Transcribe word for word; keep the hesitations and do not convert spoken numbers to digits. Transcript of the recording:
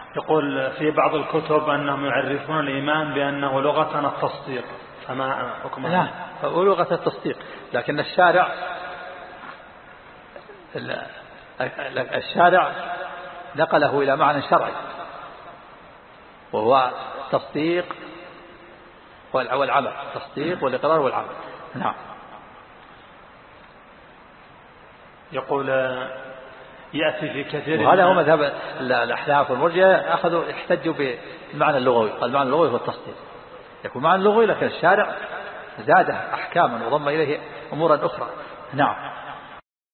يقول في بعض الكتب أنهم يعرفون الإيمان بأنه لغة التصديق، فما حكم هذا؟ لا، هو لغة التصديق، لكن الشارع الشارع نقله إلى معنى شرعي وهو التصديق والعمل، التصديق والإقرار والعمل. نعم. يقول يأتي في كثير، وهذا هو مذهب الأحناف والمرجئة، أخذوا احتجوا بالمعنى اللغوي، قال المعنى اللغوي هو التصديق، يكون معنى اللغوي، لكن الشارع زاده أحكاما وضم إليه أمورا أخرى. نعم.